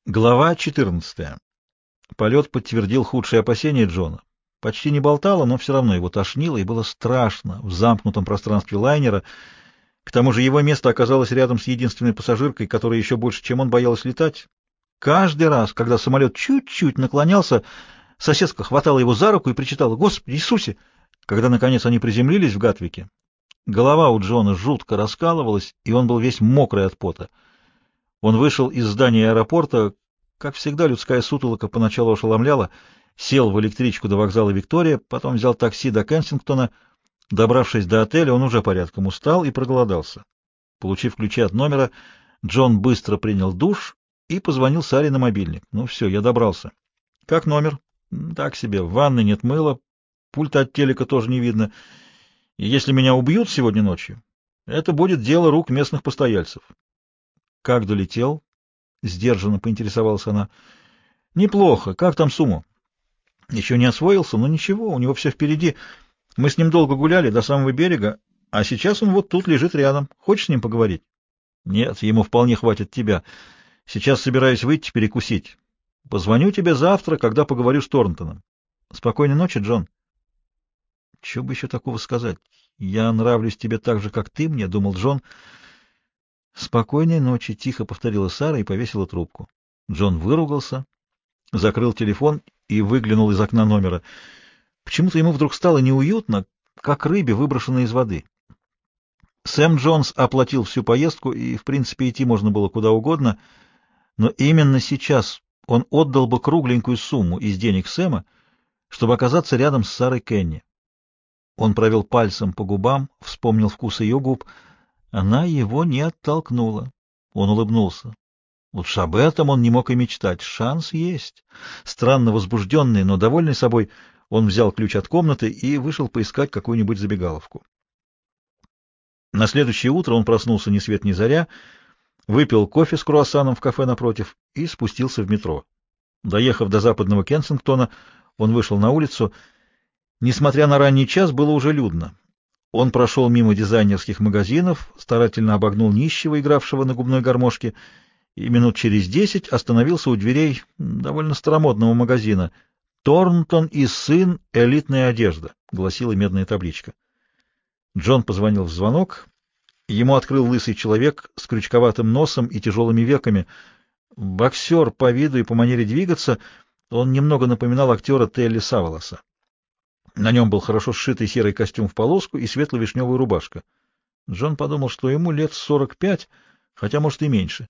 Глава 14. Полет подтвердил худшие опасения Джона. Почти не болтало, но все равно его тошнило, и было страшно в замкнутом пространстве лайнера. К тому же его место оказалось рядом с единственной пассажиркой, которая еще больше, чем он, боялась летать. Каждый раз, когда самолет чуть-чуть наклонялся, соседка хватала его за руку и причитала: «Господи Иисусе!». Когда, наконец, они приземлились в Гатвике, голова у Джона жутко раскалывалась, и он был весь мокрый от пота. Он вышел из здания аэропорта. Как всегда, людская сутолока поначалу ошеломляла. Сел в электричку до вокзала Виктория, потом взял такси до Кенсингтона. Добравшись до отеля, он уже порядком устал и проголодался. Получив ключи от номера, Джон быстро принял душ и позвонил Саре на мобильник. «Ну все, я добрался». «Как номер?» «Так себе. В ванной нет мыла, пульта от телека тоже не видно. И если меня убьют сегодня ночью, это будет дело рук местных постояльцев». «Как долетел?» — сдержанно поинтересовалась она. «Неплохо. Как там Суму?» «Еще не освоился, но ничего, у него все впереди. Мы с ним долго гуляли до самого берега, а сейчас он вот тут лежит рядом. Хочешь с ним поговорить?» «Нет, ему вполне хватит тебя. Сейчас собираюсь выйти перекусить. Позвоню тебе завтра, когда поговорю с Торнтоном. Спокойной ночи, Джон». «Чего бы еще такого сказать? Я нравлюсь тебе так же, как ты мне», — думал Джон. «Спокойной ночи», — тихо повторила Сара и повесила трубку. Джон выругался, закрыл телефон и выглянул из окна номера. Почему-то ему вдруг стало неуютно, как рыбе, выброшенной из воды. Сэм Джонс оплатил всю поездку, и, в принципе, идти можно было куда угодно, но именно сейчас он отдал бы кругленькую сумму из денег Сэма, чтобы оказаться рядом с Сарой Кенни. Он провел пальцем по губам, вспомнил вкус ее губ. Она его не оттолкнула. Он улыбнулся. Уж об этом он не мог и мечтать. Шанс есть. Странно возбужденный, но довольный собой, он взял ключ от комнаты и вышел поискать какую-нибудь забегаловку. На следующее утро он проснулся ни свет ни заря, выпил кофе с круассаном в кафе напротив и спустился в метро. Доехав до западного Кенсингтона, он вышел на улицу. Несмотря на ранний час, было уже людно. Он прошел мимо дизайнерских магазинов, старательно обогнул нищего, игравшего на губной гармошке, и минут через 10 остановился у дверей довольно старомодного магазина. «Торнтон и сын. Элитная одежда», — гласила медная табличка. Джон позвонил в звонок. Ему открыл лысый человек с крючковатым носом и тяжелыми веками. Боксер по виду и по манере двигаться, он немного напоминал актера Телли Саваласа. На нем был хорошо сшитый серый костюм в полоску и светло-вишневая рубашка. Джон подумал, что ему лет 45, хотя, может, и меньше.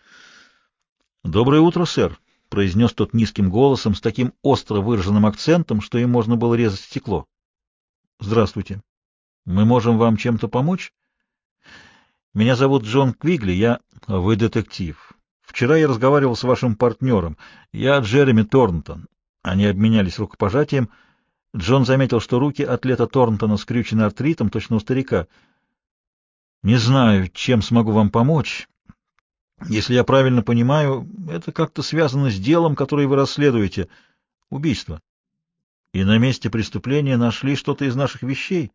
«Доброе утро, сэр», — произнес тот низким голосом, с таким остро выраженным акцентом, что им можно было резать стекло. «Здравствуйте. Мы можем вам чем-то помочь?» «Меня зовут Джон Квигли, я...» «Вы детектив. Вчера я разговаривал с вашим партнером. Я Джереми Торнтон». Они обменялись рукопожатием. Джон заметил, что руки атлета Торнтона скрючены артритом, точно у старика. «Не знаю, чем смогу вам помочь. Если я правильно понимаю, это как-то связано с делом, которое вы расследуете. Убийство. И на месте преступления нашли что-то из наших вещей.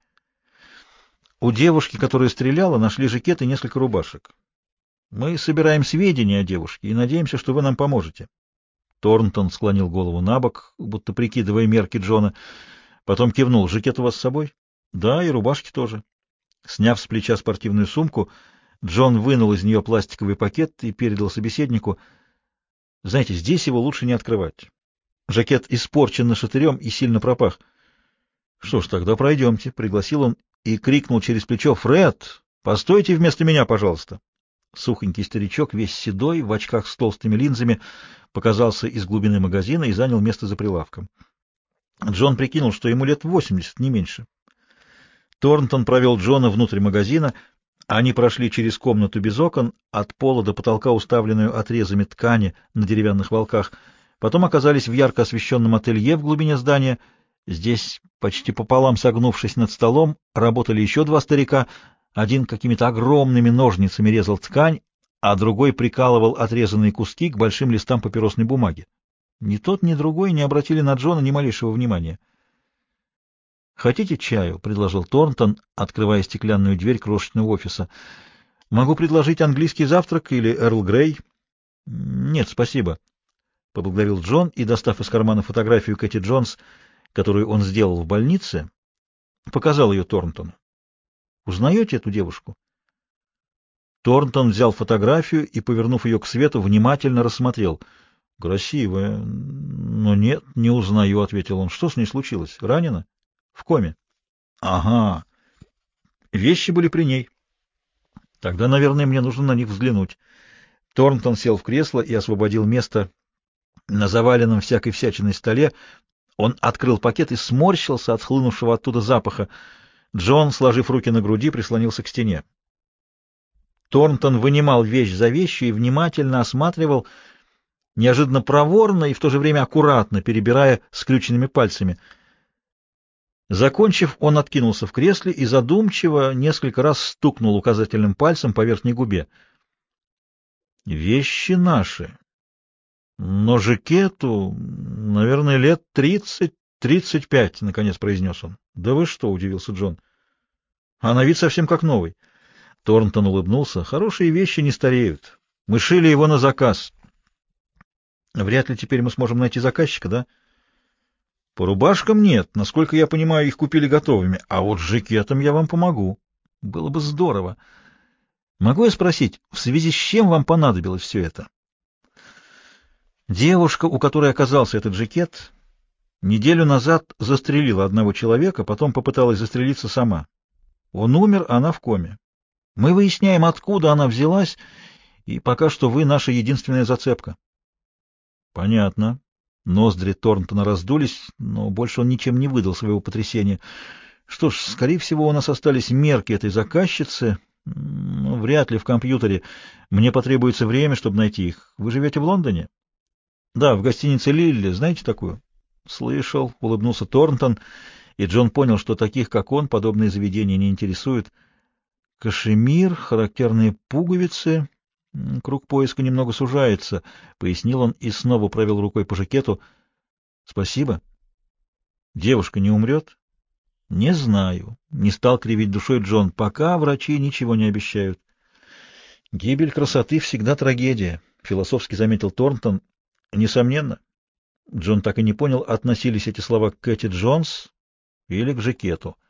У девушки, которая стреляла, нашли жакет и несколько рубашек. Мы собираем сведения о девушке и надеемся, что вы нам поможете». Торнтон склонил голову на бок, будто прикидывая мерки Джона. Потом кивнул. «Жакет у вас с собой?» «Да, и рубашки тоже». Сняв с плеча спортивную сумку, Джон вынул из нее пластиковый пакет и передал собеседнику. «Знаете, здесь его лучше не открывать. Жакет испорчен нашатырем и сильно пропах». «Что ж, тогда пройдемте», — пригласил он и крикнул через плечо: «Фред, постойте вместо меня, пожалуйста». Сухонький старичок, весь седой, в очках с толстыми линзами, показался из глубины магазина и занял место за прилавком. Джон прикинул, что ему лет 80, не меньше. Торнтон провел Джона внутрь магазина. Они прошли через комнату без окон, от пола до потолка, уставленную отрезами ткани на деревянных волках. Потом оказались в ярко освещенном ателье в глубине здания. Здесь, почти пополам согнувшись над столом, работали еще два старика. Один какими-то огромными ножницами резал ткань, а другой прикалывал отрезанные куски к большим листам папиросной бумаги. Ни тот, ни другой не обратили на Джона ни малейшего внимания. «Хотите чаю?» — предложил Торнтон, открывая стеклянную дверь крошечного офиса. «Могу предложить английский завтрак или Эрл Грей». Нет, спасибо, — поблагодарил Джон и, достав из кармана фотографию Кэти Джонс, которую он сделал в больнице, показал ее Торнтону. Узнаете эту девушку? Торнтон взял фотографию и, повернув ее к свету, внимательно рассмотрел. — Красивая. — Но нет, не узнаю, — ответил он. — Что с ней случилось? Ранена? — В коме. — Ага. Вещи были при ней. Тогда, наверное, мне нужно на них взглянуть. Торнтон сел в кресло и освободил место на заваленном всякой всячиной столе. Он открыл пакет и сморщился от хлынувшего оттуда запаха. Джон, сложив руки на груди, прислонился к стене. Торнтон вынимал вещь за вещью и внимательно осматривал, неожиданно проворно и в то же время аккуратно, перебирая скрюченными пальцами. Закончив, он откинулся в кресле и задумчиво несколько раз стукнул указательным пальцем по верхней губе. «Вещи наши. Но Жикету, наверное, лет 30-35, — наконец произнес он. — Да вы что, — удивился Джон. — А на вид совсем как новый. Торнтон улыбнулся. — Хорошие вещи не стареют. Мы шили его на заказ. Вряд ли теперь мы сможем найти заказчика, да? По рубашкам нет. Насколько я понимаю, их купили готовыми. А вот с жакетом я вам помогу. Было бы здорово. Могу я спросить, в связи с чем вам понадобилось все это? Девушка, у которой оказался этот жакет, неделю назад застрелила одного человека, потом попыталась застрелиться сама. Он умер, она в коме. Мы выясняем, откуда она взялась, и пока что вы наша единственная зацепка. Понятно. Ноздри Торнтона раздулись, но больше он ничем не выдал своего потрясения. Что ж, скорее всего, у нас остались мерки этой заказчицы, но вряд ли в компьютере. Мне потребуется время, чтобы найти их. Вы живете в Лондоне? Да, в гостинице «Лилли». Знаете такую? Слышал, улыбнулся Торнтон, и Джон понял, что таких, как он, подобные заведения не интересуют. Кашемир, характерные пуговицы. Круг поиска немного сужается, — пояснил он и снова провел рукой по жакету. — Спасибо. Девушка не умрет? — Не знаю. Не стал кривить душой Джон. Пока врачи ничего не обещают. — Гибель красоты всегда трагедия, — философски заметил Торнтон. — Несомненно. Джон так и не понял, относились эти слова к Кэти Джонс или к жакету.